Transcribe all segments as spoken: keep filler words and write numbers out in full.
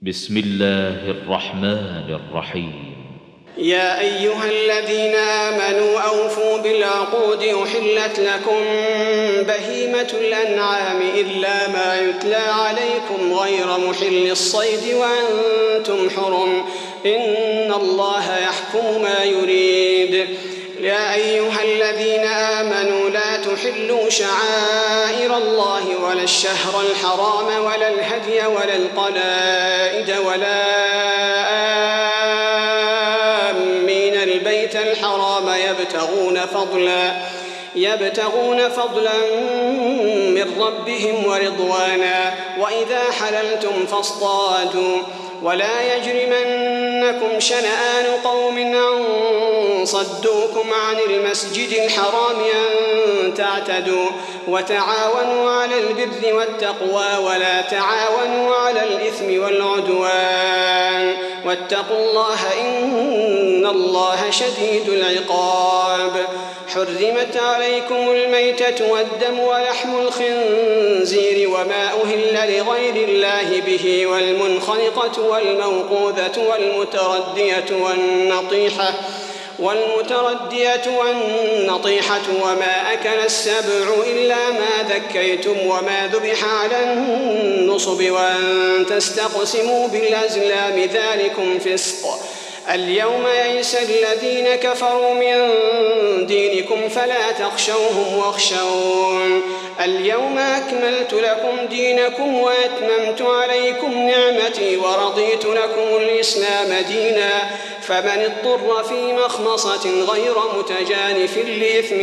بسم الله الرحمن الرحيم. يا أيها الذين آمنوا أوفوا بالعقود أحلت لكم بهيمة الأنعام إلا ما يتلى عليكم غير محل الصيد وأنتم حرم إن الله يحكم ما يريد. يا أيها الذين آمنوا لا تحلوا شعائر الله ولا الشهر الحرام ولا الهدي ولا القلائد ولا آمين البيت الحرام يبتغون فضلا يبتغون فضلا من ربهم ورضوانا وإذا حللتم فاصطادوا ولا يجرمنكم شنآن قوم أن صدوكم عن المسجد الحرام أن تعتدوا وتعاونوا على البر والتقوى ولا تعاونوا على الإثم والعدوان واتقوا الله إن الله شديد العقاب. حرمت عليكم الميتة والدم ولحم الخنزير وما أهل لغير الله به والمنخنقة والموقوذة والمتردية والنطيحة والمتردية والنطيحة وما أكل السبع إلا ما ذكيتم وما ذبح على النصب وأن تستقسموا بالأزلام ذلكم فسق. اليوم يئس الذين كفروا من دينكم فلا تخشوهم واخشون. اليوم أكملت لكم دينكم وأتممت عليكم نعمتي ورضيت لكم الإسلام دينا فمن اضطر في مخمصة غير متجانف لإثم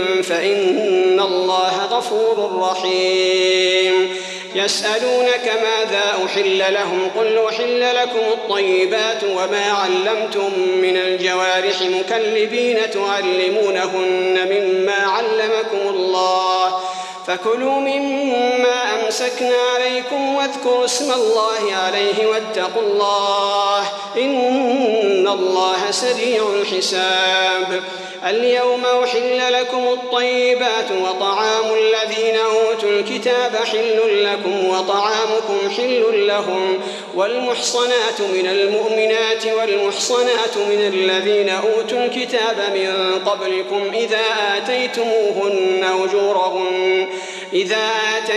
فإن الله غفور رحيم. يسألونك ماذا أحل لهم قل أحل لكم الطيبات وما علمتم من الجوارح مكلبين تعلمونهن مما علمكم الله فكلوا مما أمسكنا عليكم واذكروا اسم الله عليه واتقوا الله إن الله سريع الحساب. اليوم أحل لكم الطيبات وطعام الذين أوتوا الكتاب حل لكم وطعامكم حل لهم والمحصنات من المؤمنات والمحصنات من الذين أوتوا الكتاب من قبلكم إذا آتيتموهن أجورهن إذا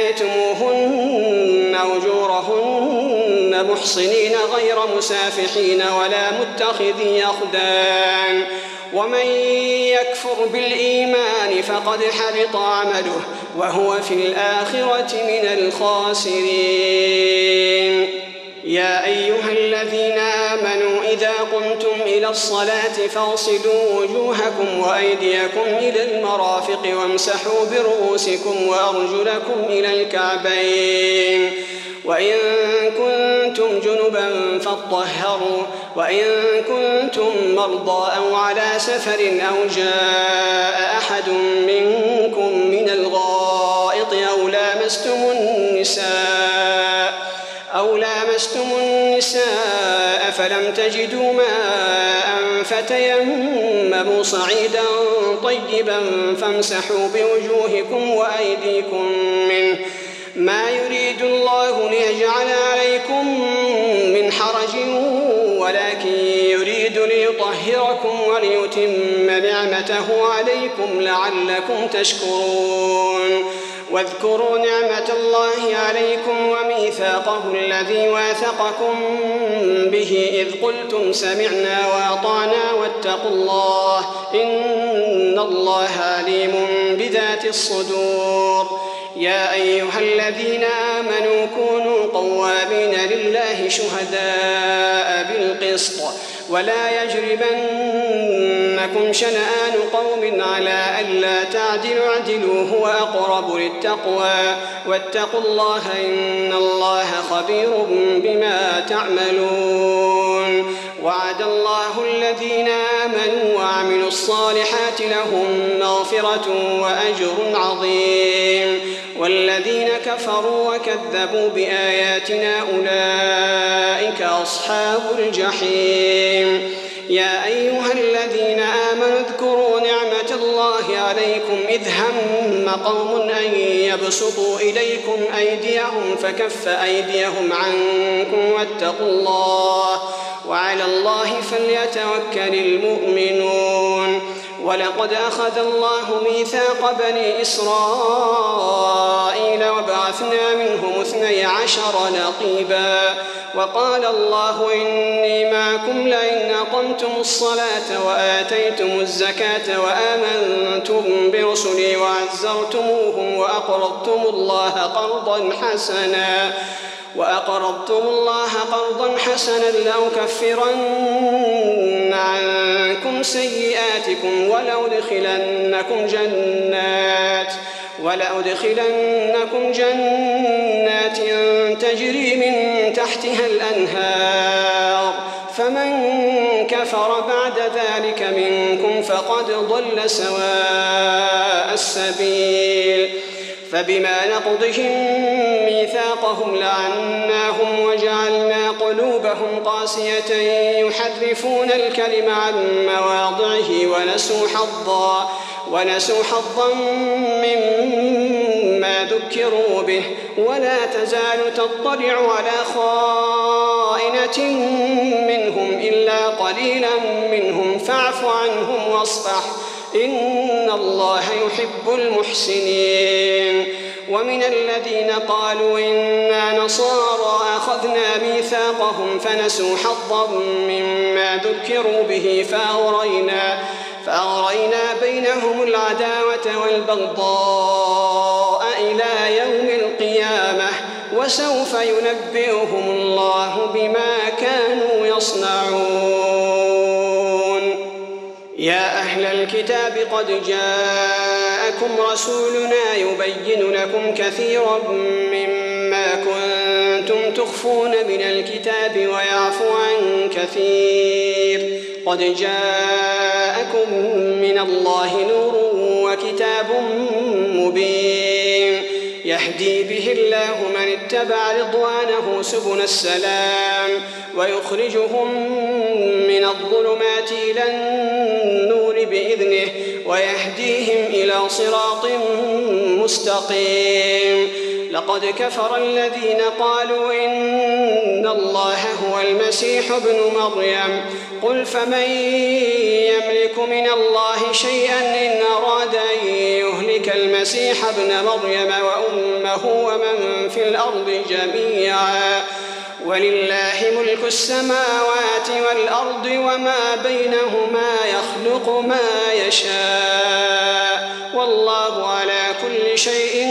آتيتموهن أجورهن محصنين غير مسافحين ولا متخذي أخدان ومن يكفر بالإيمان فقد حبط عمله وهو في الآخرة من الخاسرين. يا أيها الذين آمنوا إذا قمتم إلى الصلاة فاغسلوا وجوهكم وأيديكم إلى المرافق وامسحوا برؤوسكم وأرجلكم إلى الكعبين وإن كنتم جنبا فاطهروا وإن كنتم مرضى أو على سفر أو جاء أحد منكم من الغائط أو لامستم النساء أو لامستم النساء فلم تجدوا ماء فتيمموا صعيدا طيبا فامسحوا بوجوهكم وأيديكم منه ما يريد الله ليجعل عليكم من حرج ولكن يريد ليطهركم وليتم نعمته عليكم لعلكم تشكرون. واذكروا نعمة الله عليكم وميثاقه الذي واثقكم به إذ قلتم سمعنا وأطعنا واتقوا الله إن الله عليم بذات الصدور. يا أيها الذين آمنوا كونوا قوامين لله شهداء بالقسط ولا يجرمنكم شنآن قوم على ألا تعدلوا اعدلوا هو أقرب للتقوى واتقوا الله إن الله خبير بما تعملون. وعد الله الذين آمنوا وعملوا الصالحات لهم مغفرة وأجر عظيم والذين كفروا وكذبوا بآياتنا أولئك أصحاب الجحيم. يا أيها الذين آمنوا اذكروا نعمة الله عليكم إذ هم قوم أن يبسطوا إليكم أيديهم فكف أيديهم عنكم واتقوا الله وعلى الله فليتوكل المؤمنون. ولقد أخذ الله ميثاق بني إسرائيل وبعثنا منهم اثني عشر نقيبا وقال الله إني معكم لئن أقمتم الصلاة وآتيتم الزكاة وآمنتم برسلي وعزرتموهم وأقرضتم الله قرضا حسنا وأقرضتم الله قرضا حسنا لأكفرن عنكم سيئاتكم ولأدخلنكم جنات ولأدخلنكم جنات تجري من تحتها الأنهار فمن كفر بعد ذلك منكم فقد ضل سواء السبيل. فبما نقضهم ميثاقهم لعناهم وجعلنا قلوبهم قاسية يحرفون الكلم عن مواضعه ونسوا حظا ونسوا حظا مما ذكروا به ولا تزال تطلع على خائنة منهم إلا قليلا منهم فاعف عنهم واصفح إن الله يحب المحسنين. ومن الذين قالوا إنا نصارى أخذنا ميثاقهم فنسوا حظا مما ذكروا به فأغرينا, فأغرينا بينهم العداوة والبغضاء إلى يوم القيامة وسوف ينبئهم الله بما كانوا يصنعون. يا أهل الكتاب قد جاءكم رسولنا يبين لكم كثيرا مما كنتم تخفون من الكتاب ويعفو عن كثير قد جاءكم من الله نور وكتاب مبين يهدي به الله من اتبع رضوانه سبل السلام ويخرجهم من الظلمات إلى النور بإذنه ويهديهم إلى صراط مستقيم. لقد كفر الذين قالوا إن الله هو المسيح ابن مريم قل فمن يملك من الله شيئا إن أراد أن يهلك المسيح ابن مريم وأمه ومن في الأرض جميعا ولله ملك السماوات والأرض وما بينهما يخلق ما يشاء والله على كل شيء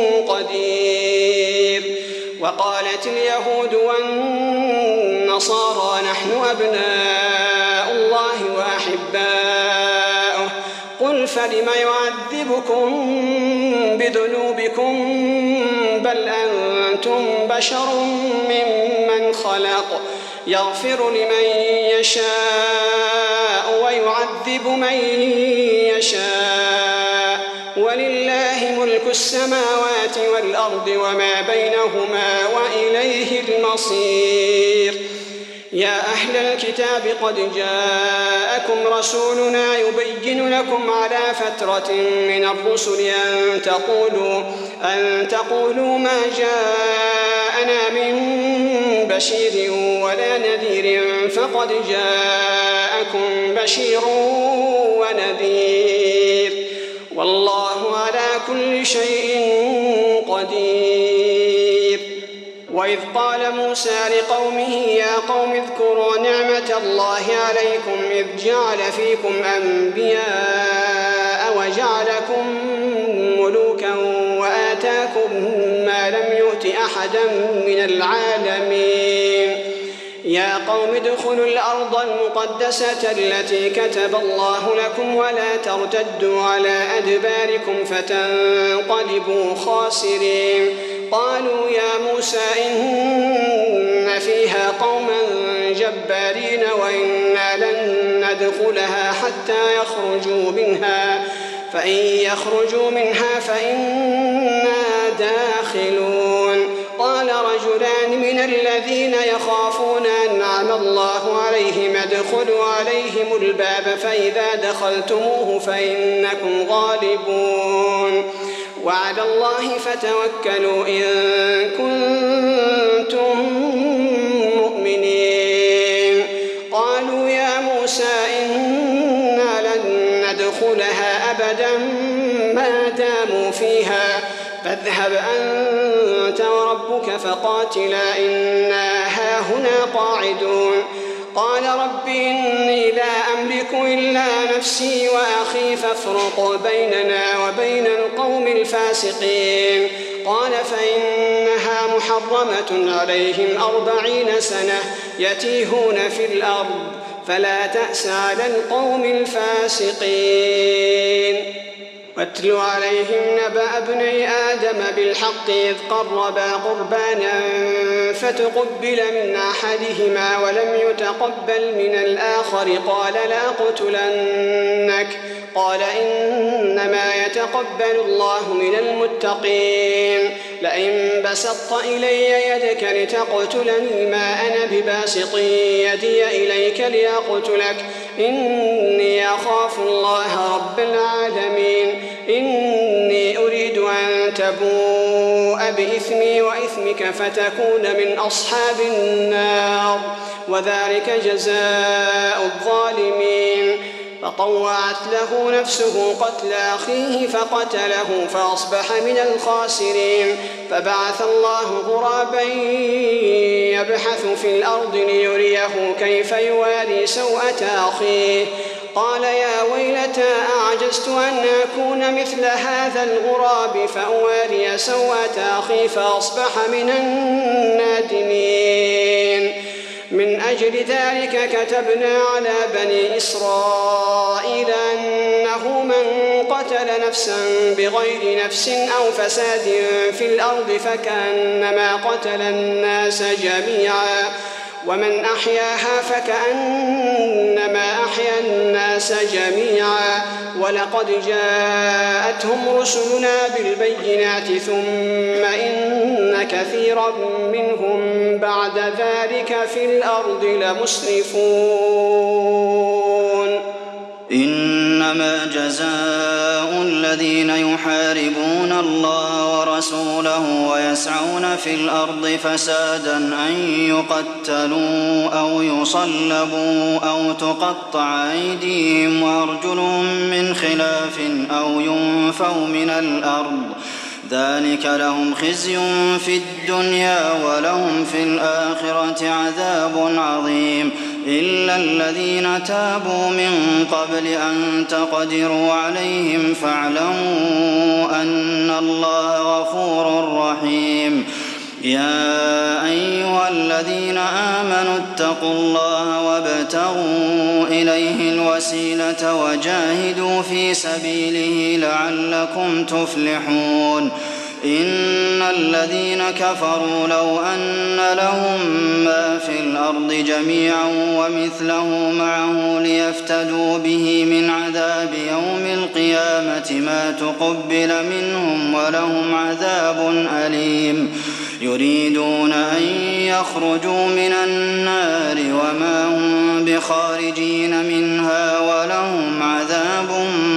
قدير. وقالت اليهود والنصارى نحن أبناء الله وأحباؤه قل فلم يعذبكم بذنوبكم بل أنتم بشر ممن خلق يغفر لمن يشاء ويعذب من يشاء ولله ملك السماوات والأرض وما بينهما وإليه المصير. يا أهل الكتاب قد جاءكم رسولنا يبين لكم على فترة من الرسل أن تقولوا, أن تقولوا ما جاءنا من بشير ولا نذير فقد جاءكم بشير ونذير والله على كل شيء قدير. وإذ قال موسى لقومه يا قوم اذكروا نعمة الله عليكم إذ جعل فيكم أنبياء وجعلكم ملوكا وآتاكم ما لم يؤت أحدا من العالمين. يا قوم ادخلوا الأرض المقدسة التي كتب الله لكم ولا ترتدوا على أدباركم فتنقلبوا خاسرين. قالوا يا موسى إن فيها قوما جبارين وإنا لن ندخلها حتى يخرجوا منها فإن يخرجوا منها فإنا داخلون. قال رجلان من الذين يخافون أنعم حرم الله عليهم ادخلوا عليهم الباب فإذا دخلتموه فإنكم غالبون وعلى الله فتوكلوا إن كنتم مؤمنين قالوا يا موسى إنا لن ندخلها أبدا ما داموا فيها فاذهب أنت وربك فقاتلا إنا هاهنا قاعدون قال رب إني لا أملك إلا نفسي وأخي فافرق بيننا وبين القوم الفاسقين قال فإنها محرمة عليهم أربعين سنة يتيهون في الأرض فلا تأس على القوم الفاسقين واتل عليهم نبأ ابني آدم بالحق إذ قربا قربانا فتقبل من أحدهما ولم يتقبل من الآخر قال لأقتلنك قال إنما يتقبل الله من المتقين لئن بسطت إلي يدك لتقتلني ما أنا بباسط يدي إليك لأقتلك إني أخاف الله رب العالمين إني أريد أن تبوء بإثمي وإثمك فتكون من أصحاب النار وذلك جزاء الظالمين فطوعت له نفسه قتل أخيه فقتله فأصبح من الخاسرين فبعث الله غرابا يبحث في الأرض ليريه كيف يواري سوءة أخيه قال يا ويلتى أعجزت أن أكون مثل هذا الغراب فأواري سوءة أخي فأصبح من النادمين من أجل ذلك كتبنا على بني إسرائيل أنه من قتل نفسا بغير نفس أو فساد في الأرض فكأنما قتل الناس جميعا ومن أحياها فكأنما أحيا الناس جميعا ولقد جاءتهم رسلنا بالبينات ثم إن كثيرا منهم بعد ذلك في الأرض لمسرفون إنما جزاء الذين يحاربون الله ورسوله ويسعون في الأرض فسادا أن يقتلوا أو يصلبوا أو تقطع أيديهم وأرجلهم من خلاف أو ينفوا من الأرض ذلك لهم خزي في الدنيا ولهم في الآخرة عذاب عظيم إلا الذين تابوا من قبل أن تقدروا عليهم فاعلموا أن الله غفور رحيم يا أيها الذين آمنوا اتقوا الله وابتغوا إليه الوسيلة وجاهدوا في سبيله لعلكم تفلحون إن الذين كفروا لو أن لهم ما في الأرض جميعا ومثله معه ليفتدوا به من عذاب يوم القيامة ما تقبل منهم ولهم عذاب أليم يريدون أن يخرجوا من النار وما هم بخارجين منها ولهم عذاب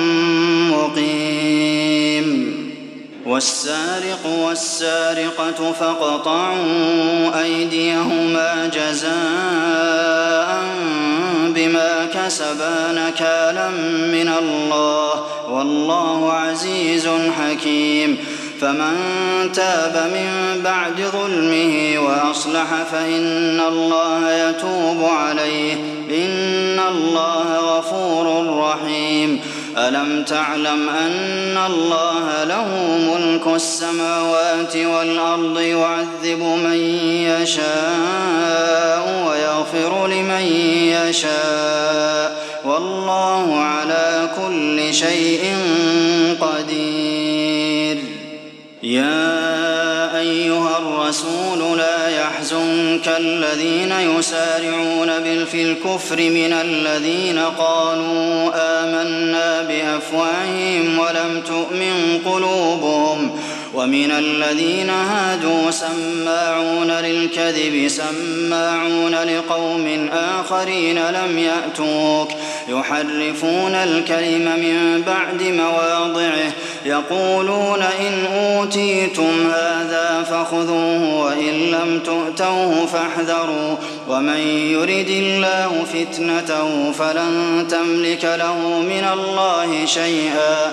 مقيم والسارق والسارقة فاقطعوا أيديهما جزاء بما كسبا نكالا من الله والله عزيز حكيم فمن تاب من بعد ظلمه وأصلح فإن الله يتوب عليه إن الله غفور رحيم ألم تعلم أن الله له ملك السماوات والأرض يعذب من يشاء ويغفر لمن يشاء والله على كل شيء قدير يا أيها الرسول لا يحزنك الذين يسارعون في الكفر من الذين قالوا آمنا بأفواههم ولم تؤمن قلوبهم ومن الذين هادوا سماعون للكذب سماعون لقوم آخرين لم يأتوك يحرفون الكلم من بعد مواضعه يقولون إن أوتيتم هذا فخذوه وإن لم تؤتوه فاحذروا ومن يرد الله فتنته فلن تملك له من الله شيئا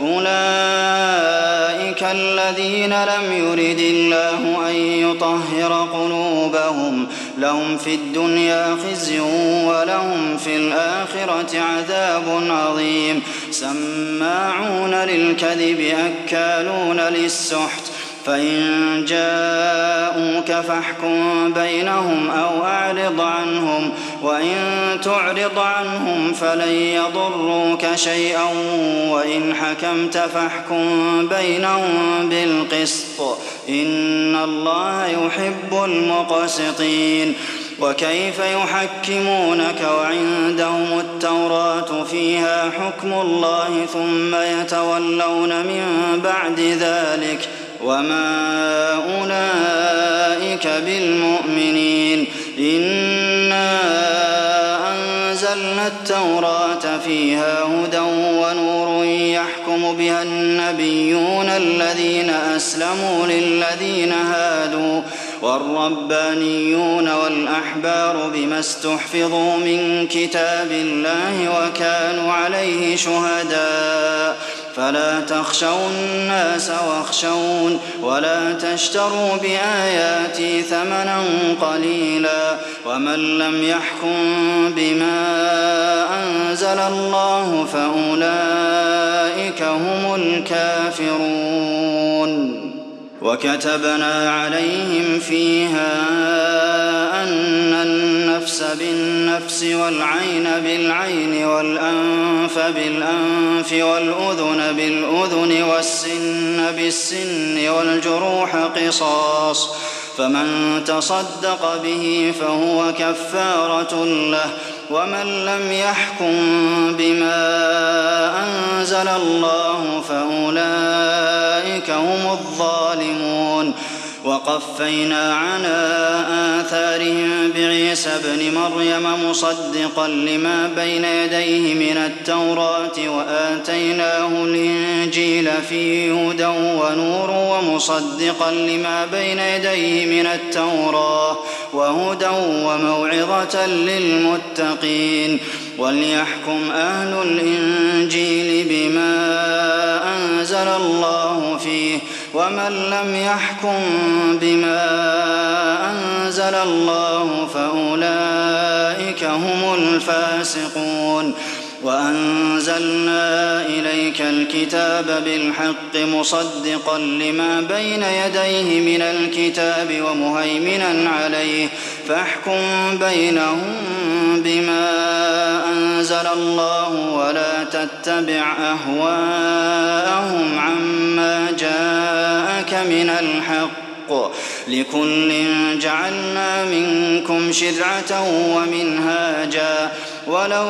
أولئك الذين لم يرد الله أن يطهر قلوبهم لهم في الدنيا خزي ولهم في الآخرة عذاب عظيم سماعون للكذب أكالون للسحت فإن جاءوك فاحكم بينهم أو أعرض عنهم وإن تعرض عنهم فلن يضروك شيئا وإن حكمت فاحكم بينهم بالقسط إن الله يحب المقسطين وكيف يحكمونك وعندهم التوراة فيها حكم الله ثم يتولون من بعد ذلك وما أولئك بالمؤمنين إنا أنزلنا التوراة فيها هدى ونور يحكم بها النبيون الذين أسلموا للذين هادوا والربانيون والأحبار بما استحفظوا من كتاب الله وكانوا عليه شهداء فلا تخشوا الناس واخشون ولا تشتروا بآياتي ثمنا قليلا ومن لم يحكم بما أنزل الله فأولئك هم الكافرون وكتبنا عليهم فيها أن النفس بالنفس والعين بالعين والأنف بالأنف والأذن بالأذن والسن بالسن والجروح قصاص فمن تصدق به فهو كفارة له ومن لم يحكم بما أنزل الله فأولئك هم الظالمون وقفينا على آثارهم بعيسى ابن مريم مصدقا لما بين يديه من التوراة وآتيناه الإنجيل فيه هدى ونور ومصدقا لما بين يديه من التوراة وهدى وموعظة للمتقين وليحكم أهل الإنجيل بما أنزل الله فيه ومن لم يحكم بما أنزل الله فأولئك هم الفاسقون وأنزلنا إليك الكتاب بالحق مصدقا لما بين يديه من الكتاب ومهيمنا عليه فاحكم بينهم بما أنزل الله ولا تتبع أهواءهم عما جاءك من الحق لكل جعلنا منكم شرعة ومنهاجا ولو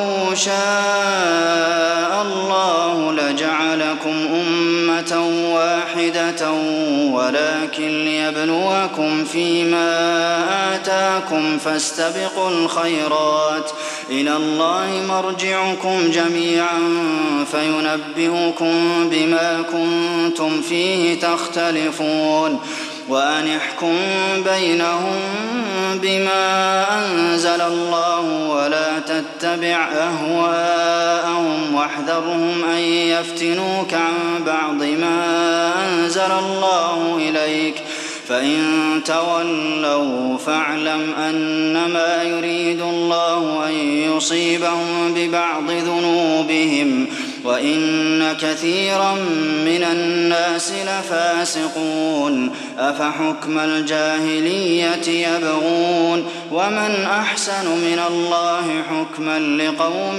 شاء الله لجعلكم أمة واحدة ولكن ليبلوكم فيما آتاكم فاستبقوا الخيرات إلى الله مرجعكم جميعا فينبئكم بما كنتم فيه تختلفون وأن احكم بينهم بما أنزل الله ولا تتبع أهواءهم واحذرهم أن يفتنوك عن بعض ما أنزل الله إليك فإن تولوا فاعلم أنما يريد الله أن يصيبهم ببعض ذنوبهم وإن كثيرا من الناس لفاسقون أفحكم الجاهلية يبغون ومن أحسن من الله حكما لقوم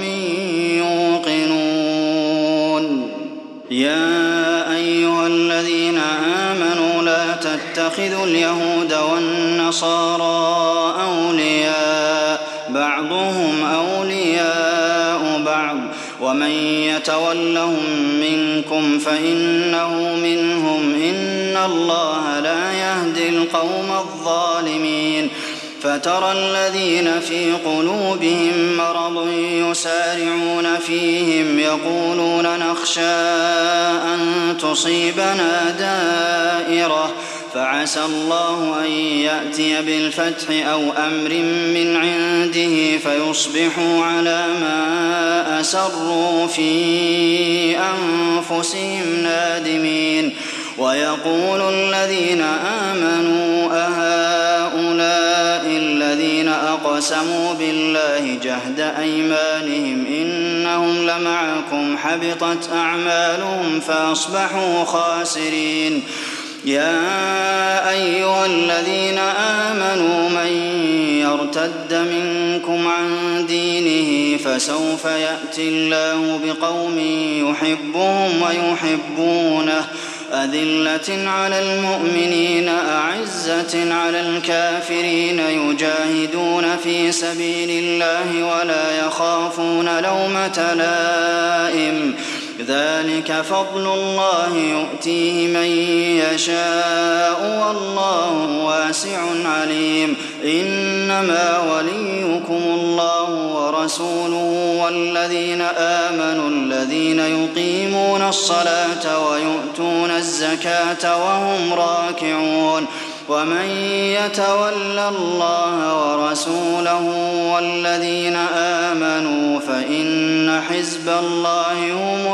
يوقنون يا أيها الذين آمنوا لا تتخذوا اليهود والنصارى أولياء بعضهم أولياء بعض ومن يتولهم منكم فإنه منهم إن الله لا يهدي القوم الظالمين فترى الذين في قلوبهم مرض يسارعون فيهم يقولون نخشى أن تصيبنا دائرة فعسى الله أن يأتي بالفتح أو أمر من عنده فيصبحوا على ما أسروا في أنفسهم نادمين ويقول الذين آمنوا أهؤلاء الذين أقسموا بالله جهد أيمانهم إنهم لمعكم حبطت أعمالهم فأصبحوا خاسرين يا أيها الذين آمنوا من يرتد منكم عن دينه فسوف يأتي الله بقوم يحبهم ويحبونه أذلة على المؤمنين أعزة على الكافرين يجاهدون في سبيل الله ولا يخافون لومة لائم ذلك فضل الله يؤتيه من يشاء والله واسع عليم إنما وليكم الله ورسوله والذين آمنوا الذين يقيمون الصلاة ويؤتون الزكاة وهم راكعون ومن يتول الله ورسوله والذين آمنوا فإن حزب الله هم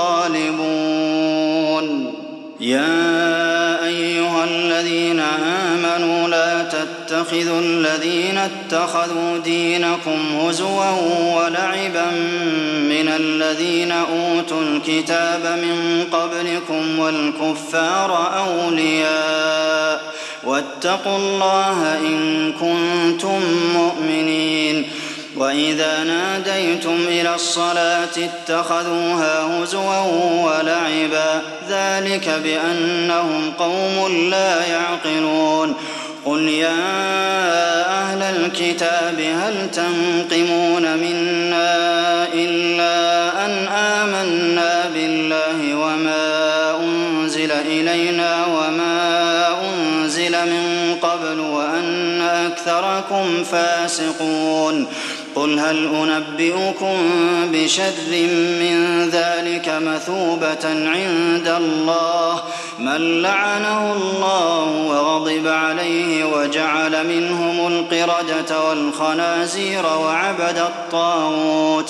الغالبون يا أيها الذين آمنوا لا تتخذوا الذين اتخذوا دينكم هزوا ولعبا من الذين أوتوا الكتاب من قبلكم والكفار أولياء واتقوا الله إن كنتم مؤمنين وإذا ناديتم إلى الصلاة اتخذوها هزوا ولعبا ذلك بأنهم قوم لا يعقلون قل يا أهل الكتاب هل تنقمون منا إلا أن آمنا بالله وما أنزل إلينا وما أنزل من قبل وأن أكثركم فاسقون قل هل أنبئكم بشر من ذلك مثوبة عند الله من لعنه الله وغضب عليه وجعل منهم القردة والخنازير وعبد الطاغوت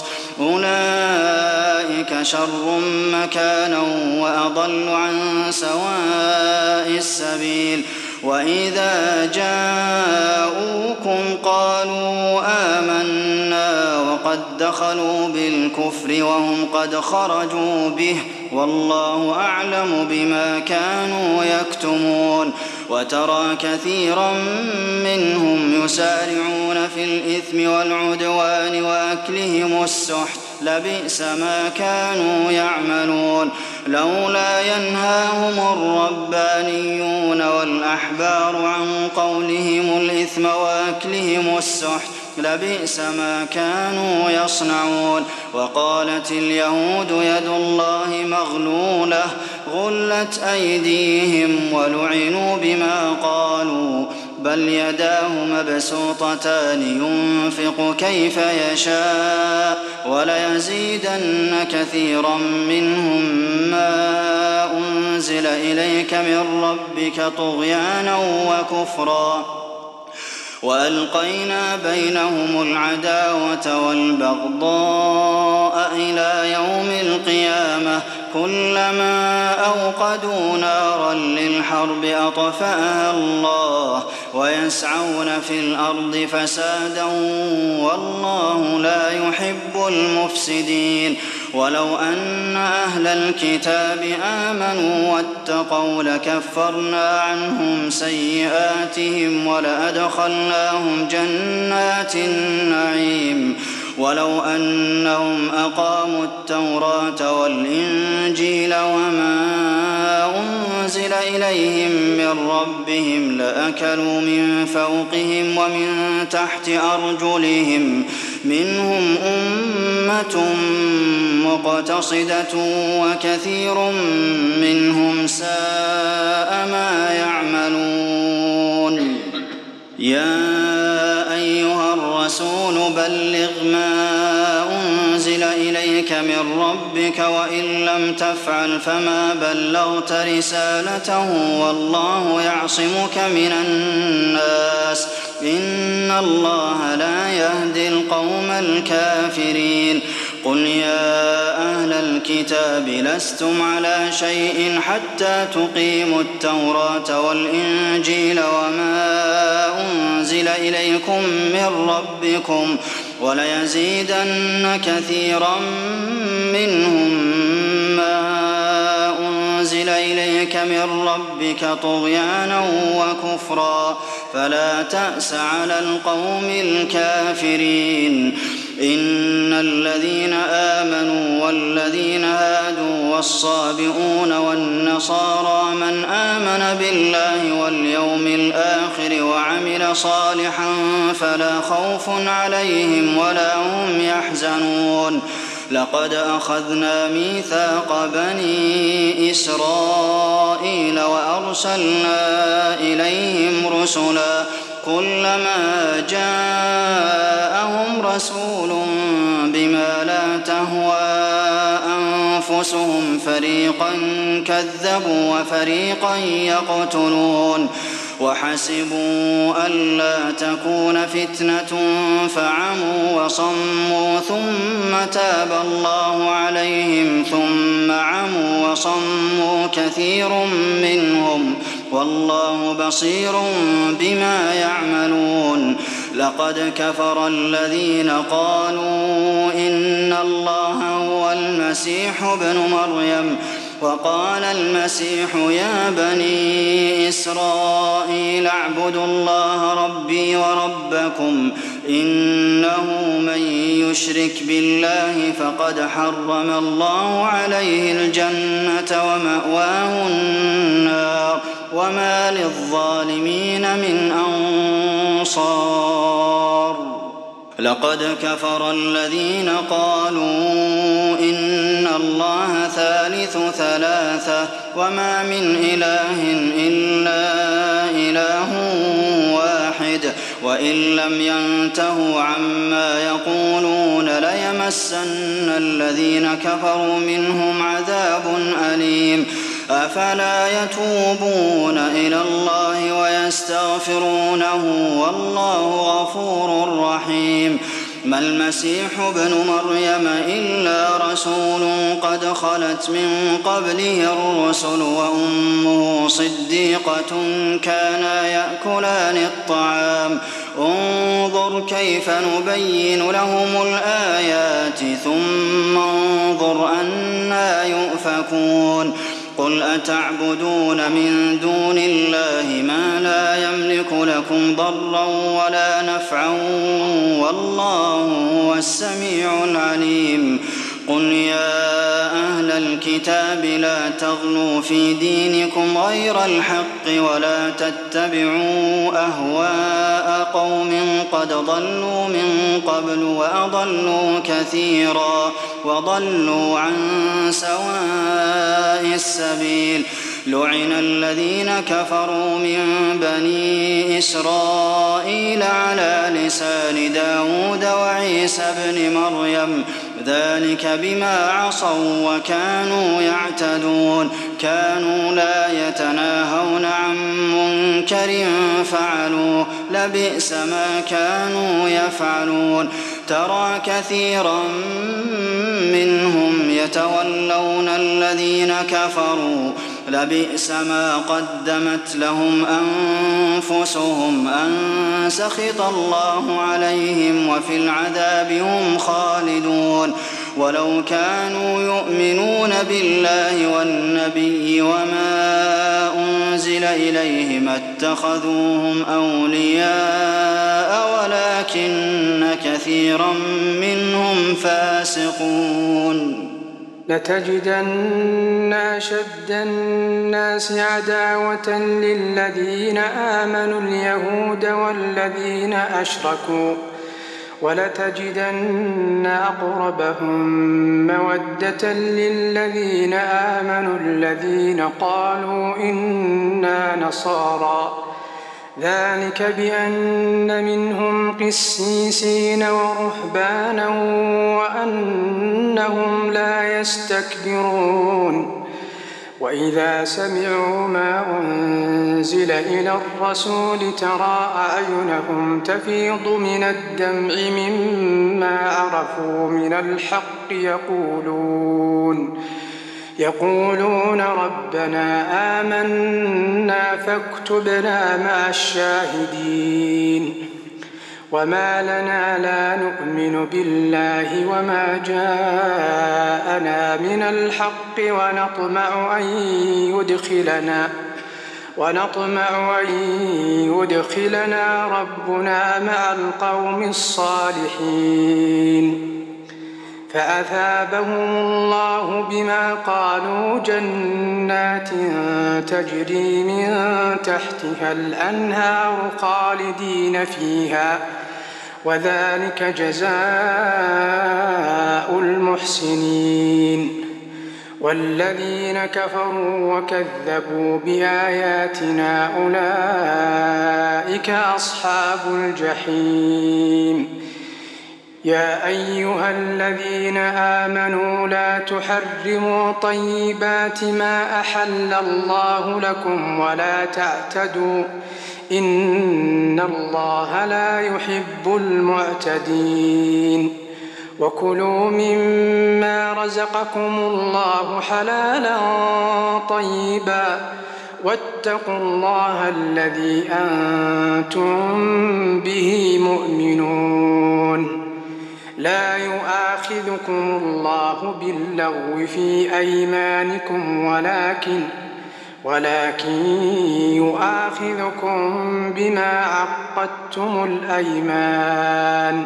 أولئك شر مكانا وأضل عن سواء السبيل وإذا جاءوكم قالوا آمنا وقد دخلوا بالكفر وهم قد خرجوا به والله أعلم بما كانوا يكتمون وترى كثيرا منهم يسارعون في الإثم والعدوان وأكلهم السحت لبئس ما كانوا يعملون لولا ينهاهم الربانيون والأحبار عن قولهم الإثم وأكلهم السحت لبئس ما كانوا يصنعون وقالت اليهود يد الله مغلولة غلت أيديهم ولعنوا بما قالوا بل يداه مبسوطتان ينفق كيف يشاء وليزيدن كثيرا منهم ما أنزل إليك من ربك طغيانا وكفرا وألقينا بينهم العداوة والبغضاء إلى يوم القيامة كلما أوقدوا نارا للحرب أطفأها الله ويسعون في الأرض فسادا والله لا يحب المفسدين ولو أن أهل الكتاب آمنوا واتقوا لكفرنا عنهم سيئاتهم ولأدخلناهم جنات النعيم ولو أنهم أقاموا التوراة والإنجيل وما أنزل أنزل إليهم من ربهم لأكلوا من فوقهم ومن تحت أرجلهم منهم أمة مقتصدة وكثير منهم ساء ما يعملون. يا أيها الرسول بلغ ما أنزل إليك من ربك وإن لم تفعل فما بلغت رسالته والله يعصمك من الناس إن الله لا يهدي القوم الكافرين. قل يا أهل الكتاب لستم على شيء حتى تقيموا التوراة والإنجيل وما أنزل إليكم من ربكم وليزيدن كثيرا منهم ما أنزل إليك من ربك طغيانا وكفرا فلا تأس على القوم الكافرين. إن الذين آمنوا والذين هادوا والصابئون والنصارى من آمن بالله واليوم الآخر وعمل صالحا فلا خوف عليهم ولا هم يحزنون. لقد أخذنا ميثاق بني إسرائيل وأرسلنا إليهم رسلا كلما جاءهم رسول بما لا تهوى أنفسهم فريقا كذبوا وفريقا يقتلون وحسبوا ألا تكون فتنة فعموا وصموا ثم تاب الله عليهم ثم عموا وصموا كثير منهم والله بصير بما يعملون. لقد كفر الذين قالوا إن الله هو المسيح ابن مريم وقال المسيح يا بني إسرائيل اعبدوا الله ربي وربكم إنه من يشرك بالله فقد حرم الله عليه الجنة ومأواه النار وما للظالمين من أنصار. لقد كفر الذين قالوا إن الله ثالث ثلاثة وما من إله إلا إله واحد وإن لم ينتهوا عما يقولون ليمسن الذين كفروا منهم عذاب أليم. أفلا يتوبون إلى الله ويستغفرونه والله غفور رحيم. ما المسيح ابن مريم إلا رسول قد خلت من قبله الرسل وأمه صديقة كانا يأكلان الطعام انظر كيف نبين لهم الآيات ثم انظر أنى يؤفكون. قل أتعبدون من دون الله ما لا يملك لكم ضرا ولا نفعا والله هو السميع العليم. قل يا أهل الكتاب لا تغلوا في دينكم غير الحق ولا تتبعوا أهواء قوم قد ضلوا من قبل وأضلوا كثيرا وضلوا عن سواء السبيل. لعن الذين كفروا من بني إسرائيل على لسان داود وعيسى بن مريم ذلك بما عصوا وكانوا يعتدون كانوا لا يتناهون عن منكر فعلوه لبئس ما كانوا يفعلون. ترى كثيرا منهم يتولون الذين كفروا لبئس ما قدمت لهم أنفسهم أن سخط الله عليهم وفي العذاب هم خالدون. ولو كانوا يؤمنون بالله والنبي وما أنزل إليه ما اتخذوهم أولياء ولكن كثيرا منهم فاسقون. لتجدن أشد الناس عداوة للذين آمنوا اليهود والذين أشركوا ولتجدن أقربهم مودة للذين آمنوا الذين قالوا إنا نصارى ذلك بأن منهم قسيسين ورهبانا وأنهم لا يستكبرون وإذا سمعوا ما أنزل إلى الرسول ترى أعينهم تفيض من الدمع مما عرفوا من الحق يقولون يقولون ربنا آمنا فاكتبنا مع الشاهدين وما لنا لا نؤمن بالله وما جاءنا من الحق ونطمع أن يدخلنا ونطمع أن يدخلنا ربنا مع القوم الصالحين فأثابهم الله بما قالوا جنات تجري من تحتها الأنهار خالدين فيها وذلك جزاء المحسنين والذين كفروا وكذبوا بآياتنا أولئك أصحاب الجحيم يا أيها الذين آمنوا لا تحرموا طيبات ما أحل الله لكم ولا تعتدوا إن الله لا يحب المعتدين وكلوا مما رزقكم الله حلالا طيبا واتقوا الله الذي أنتم به مؤمنون لا يؤاخذكم الله باللغو في أيمانكم ولكن ولكن يؤاخذكم بما عقدتم الأيمان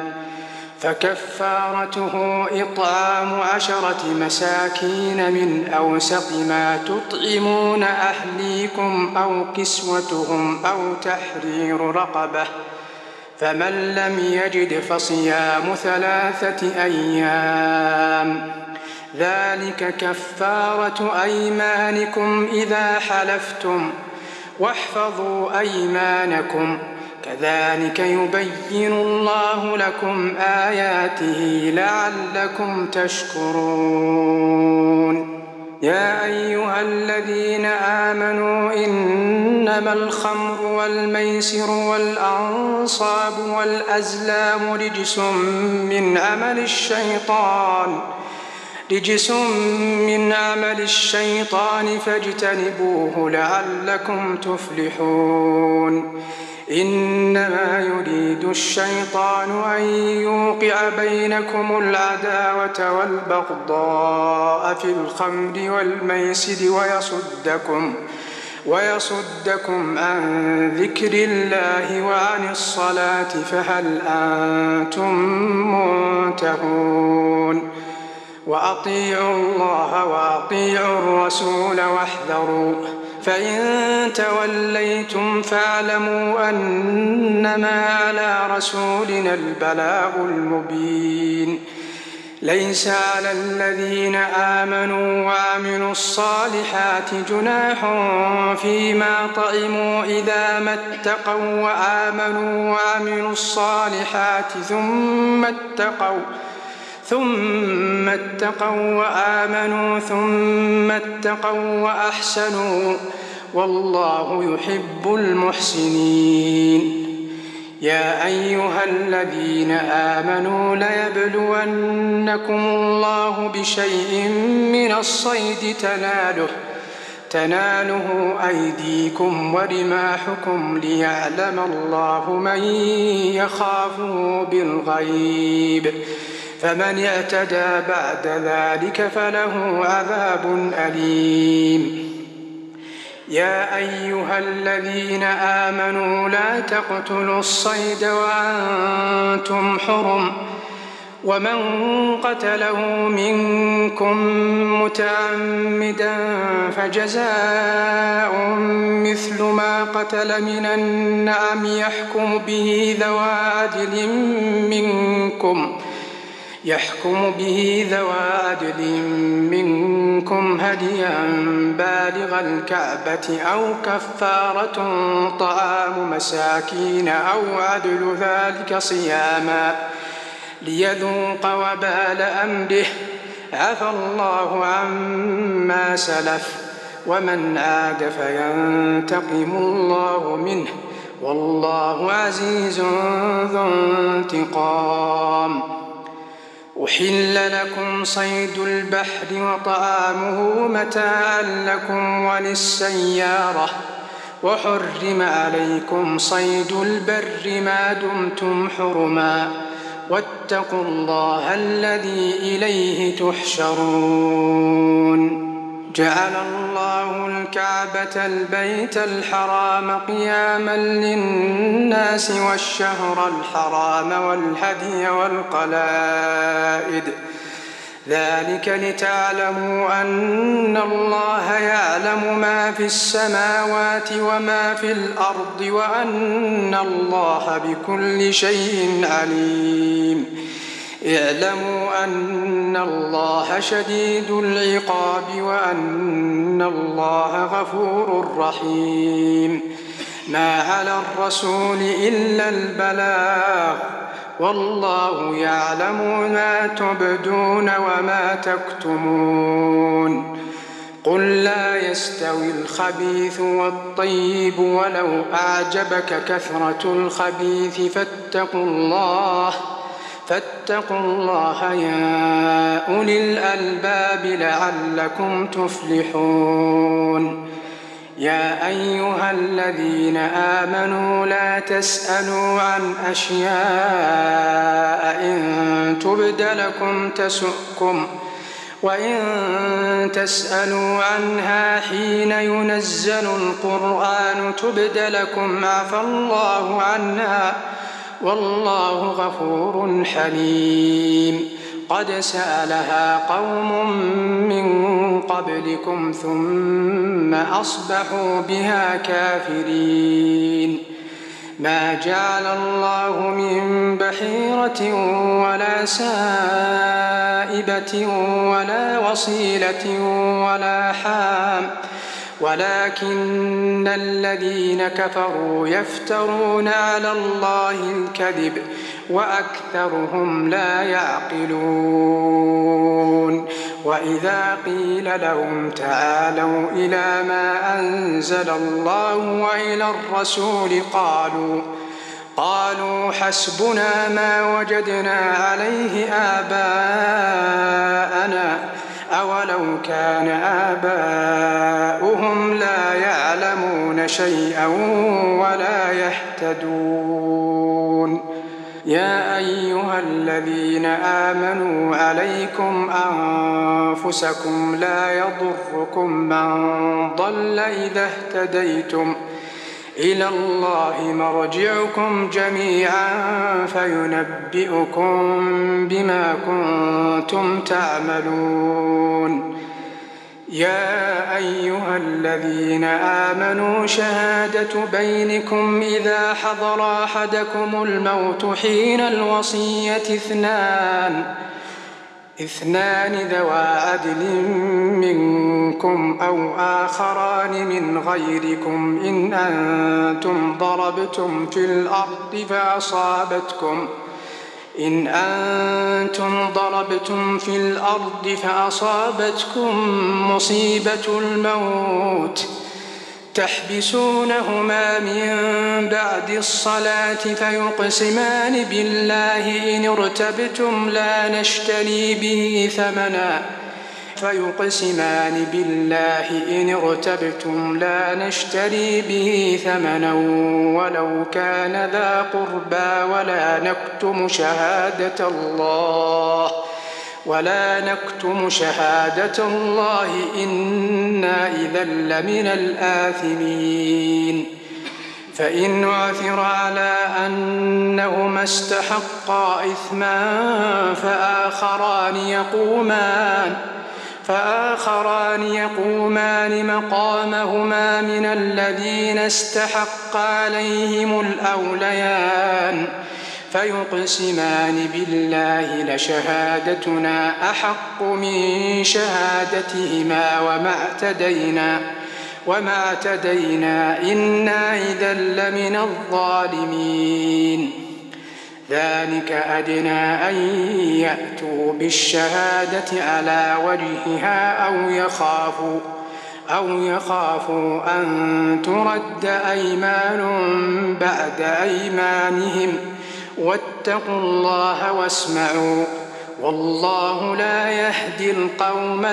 فكفارته إطعام عشرة مساكين من أوسط ما تطعمون أهليكم أو كسوتهم أو تحرير رقبة فمن لم يجد فصيام ثلاثة أيام ذلك كفارة أيمانكم إذا حلفتم واحفظوا أيمانكم كذلك يبين الله لكم آياته لعلكم تشكرون يا أيها الذين آمنوا إنما الخمر والميسر والأنصاب والأزلام رجس من عمل الشيطان رجس من عمل الشيطان فاجتنبوه لعلكم تفلحون إنما يريد الشيطان أن يوقع بينكم العداوة والبغضاء في الخمر والميسر ويصدكم ويصدكم عن ذكر الله وعن الصلاة فهل أنتم منتهون وأطيعوا الله وأطيعوا الرسول واحذروا فإن توليتم فاعلموا أنما على رسولنا البلاغ المبين ليس على الذين آمنوا وعملوا الصالحات جناح فيما طعموا إذا ما اتقوا وآمنوا وعملوا الصالحات ثم اتقوا ثم اتقوا وآمنوا ثم اتقوا وأحسنوا والله يحب المحسنين يا أيها الذين آمنوا ليبلونكم الله بشيء من الصيد تناله تناله أيديكم ورماحكم ليعلم الله من يخافه بالغيب فمن اعتدى بعد ذلك فله عذاب أليم يا أيها الذين آمنوا لا تقتلوا الصيد وأنتم حرم ومن قتله منكم متعمدا فجزاء مثل ما قتل من النعم يحكم به ذوى عدل منكم يحكم به ذوى عدل منكم هديا بالغ الكعبة أو كفارة طعام مساكين أو عدل ذلك صياما ليذوق وبال أمره عفى الله عما سلف ومن عاد فينتقم الله منه والله عزيز ذو انتقام. أحل لكم صيد البحر وطعامه متاعا لكم وللسيارة وحرم عليكم صيد البر ما دمتم حرما واتقوا الله الذي إليه تحشرون. جعل الله الكعبة البيت الحرام قياما للناس والشهر الحرام والهدي والقلائد ذلك لتعلموا أن الله يعلم ما في السماوات وما في الأرض وأن الله بكل شيء عليم. اعلموا أن الله شديد العقاب وأن الله غفور رحيم. ما على الرسول إلا البلاغ والله يعلم ما تبدون وما تكتمون. قل لا يستوي الخبيث والطيب ولو أعجبك كثرة الخبيث فاتقوا الله فاتقوا الله يا أولي الألباب لعلكم تفلحون. يا أيها الذين آمنوا لا تسألوا عن أشياء إن تبد لكم تسؤكم وإن تسألوا عنها حين ينزل القرآن تبد لكم عفى الله عنها والله غفور حليم. قد سألها قوم من قبلكم ثم أصبحوا بها كافرين. ما جعل الله من بحيرة ولا سائبة ولا وصيلة ولا حام ولكن الذين كفروا يفترون على الله الكذب وأكثرهم لا يعقلون. وإذا قيل لهم تعالوا إلى ما أنزل الله وإلى الرسول قالوا قالوا حسبنا ما وجدنا عليه آباءنا أولو كان آباؤهم لا يعلمون شيئا ولا يهتدون. يا أيها الذين آمنوا عليكم أنفسكم لا يضركم من ضل إذا اهتديتم إلى الله مرجعكم جميعا فينبئكم بما كنتم تعملون. يا أيها الذين آمنوا شهادة بينكم إذا حضر أحدكم الموت حين الوصية اثنان اثنان ذوى عدل منكم أو آخران من غيركم إن أنتم ضربتم في الأرض فأصابتكم إن أنتم ضربتم في الأرض فأصابتكم مصيبة الموت تحبسونهما من بعد الصلاة فيقسمان بالله إن ارتبتم لا نشتري به ثمنا فيقسمان بالله إن ارتبتم لا نشتري به ثمنا ولو كان ذا قربى ولا نكتم شهادة الله ولا نكتم شهادة الله إنا إذا لمن الآثمين. فإن عثر على أنهما استحقا إثما فآخران يقومان فآخران يقومان مقامهما من الذين استحق عليهم الأوليان فيقسمان بالله لشهادتنا أحق من شهادتهما وما اعتدينا وما اعتدينا إنا إذا لمن الظالمين. ذلك أدنى أن يأتوا بالشهادة على وجهها أو يخافوا أو يخافوا أن ترد أيمان بعد أيمانهم واتقوا الله واسمعوا والله لا يهدي القوم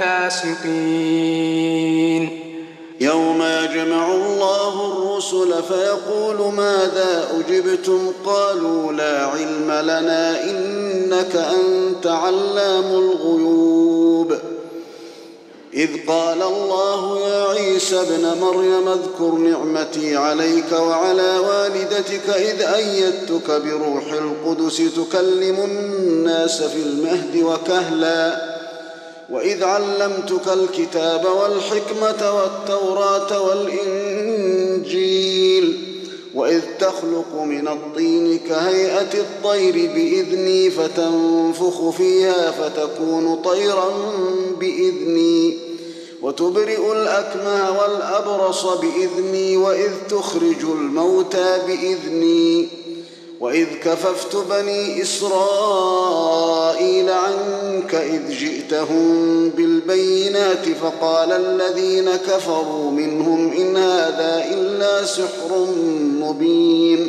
الفاسقين. يوم يجمع الله الرسل فيقول ماذا أجبتم قالوا لا علم لنا إنك أنت علام الغيوب. إذ قال الله يا عيسى ابن مريم اذكر نعمتي عليك وعلى والدتك إذ أيدتك بروح القدس تكلم الناس في المهد وكهلا وإذ علمتك الكتاب والحكمة والتوراة والإنجيل وإذ تخلق من الطين كهيئة الطير بإذني فتنفخ فيها فتكون طيرا بإذني وتبرئ الأكمه والأبرص بإذني وإذ تخرج الموتى بإذني وإذ كففت بني إسرائيل عنك إذ جئتهم بالبينات فقال الذين كفروا منهم إن هذا إلا سحر مبين.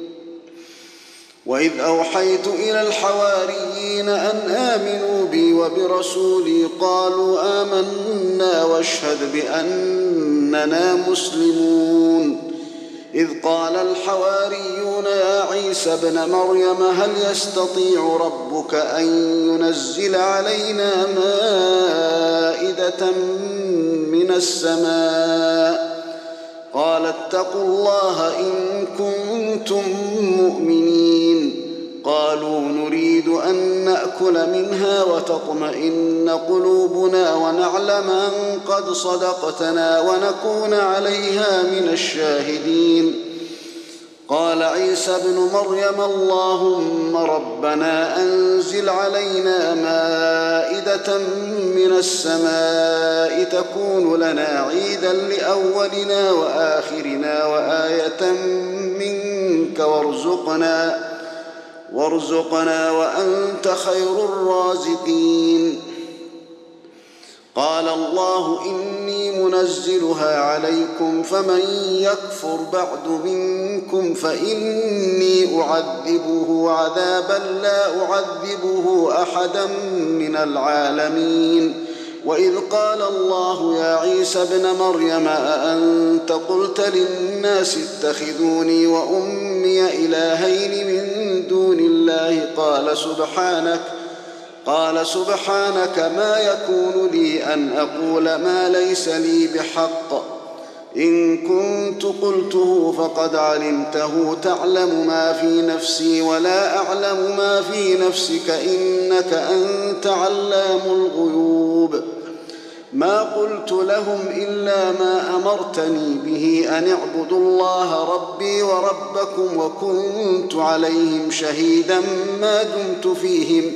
وإذ أوحيت إلى الحواريين أن آمنوا بي وبرسولي قالوا آمنا واشهد بأننا مسلمون. إذ قال الحواريون يا عيسى ابن مريم هل يستطيع ربك أن ينزل علينا مائدة من السماء قال اتقوا الله إن كنتم مؤمنين. قالوا نريد أن نأكل منها وتطمئن قلوبنا ونعلم أن قد صدقتنا ونكون عليها من الشاهدين. قال عيسى ابن مريم اللهم ربنا أنزل علينا مائدة من السماء تكون لنا عيدا لأولنا وآخرنا وآية منك وارزقنا وارزقنا وأنت خير الرازقين. قال الله إني منزلها عليكم فمن يكفر بعد منكم فإني أعذبه عذابا لا أعذبه أحدا من العالمين. وإذ قال الله يا عيسى ابن مريم أأنت قلت للناس اتخذوني وأمي إلهين من دون الله قال سبحانك قال سبحانك ما يكون لي أن أقول ما ليس لي بحق إن كنت قلته فقد علمته تعلم ما في نفسي ولا أعلم ما في نفسك إنك أنت علام الغيوب. ما قلت لهم إلا ما أمرتني به أن اعبدوا الله ربي وربكم وكنت عليهم شهيدا ما دمت فيهم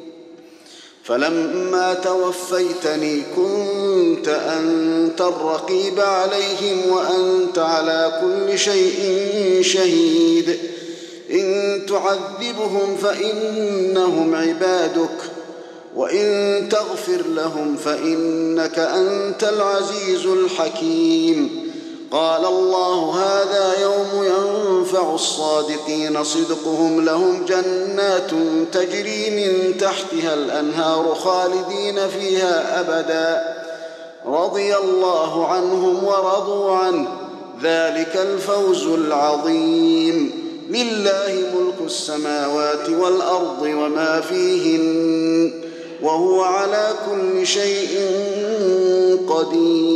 فلما توفيتني كنت أنت الرقيب عليهم وأنت على كل شيء شهيد. إن تعذبهم فإنهم عبادك وإن تغفر لهم فإنك أنت العزيز الحكيم. قال الله هذا يوم ينفع الصادقين صدقهم لهم جنات تجري من تحتها الأنهار خالدين فيها أبدا رضي الله عنهم ورضوا عنه ذلك الفوز العظيم. لله ملك السماوات والأرض وما فيهن وهو على كل شيء قدير.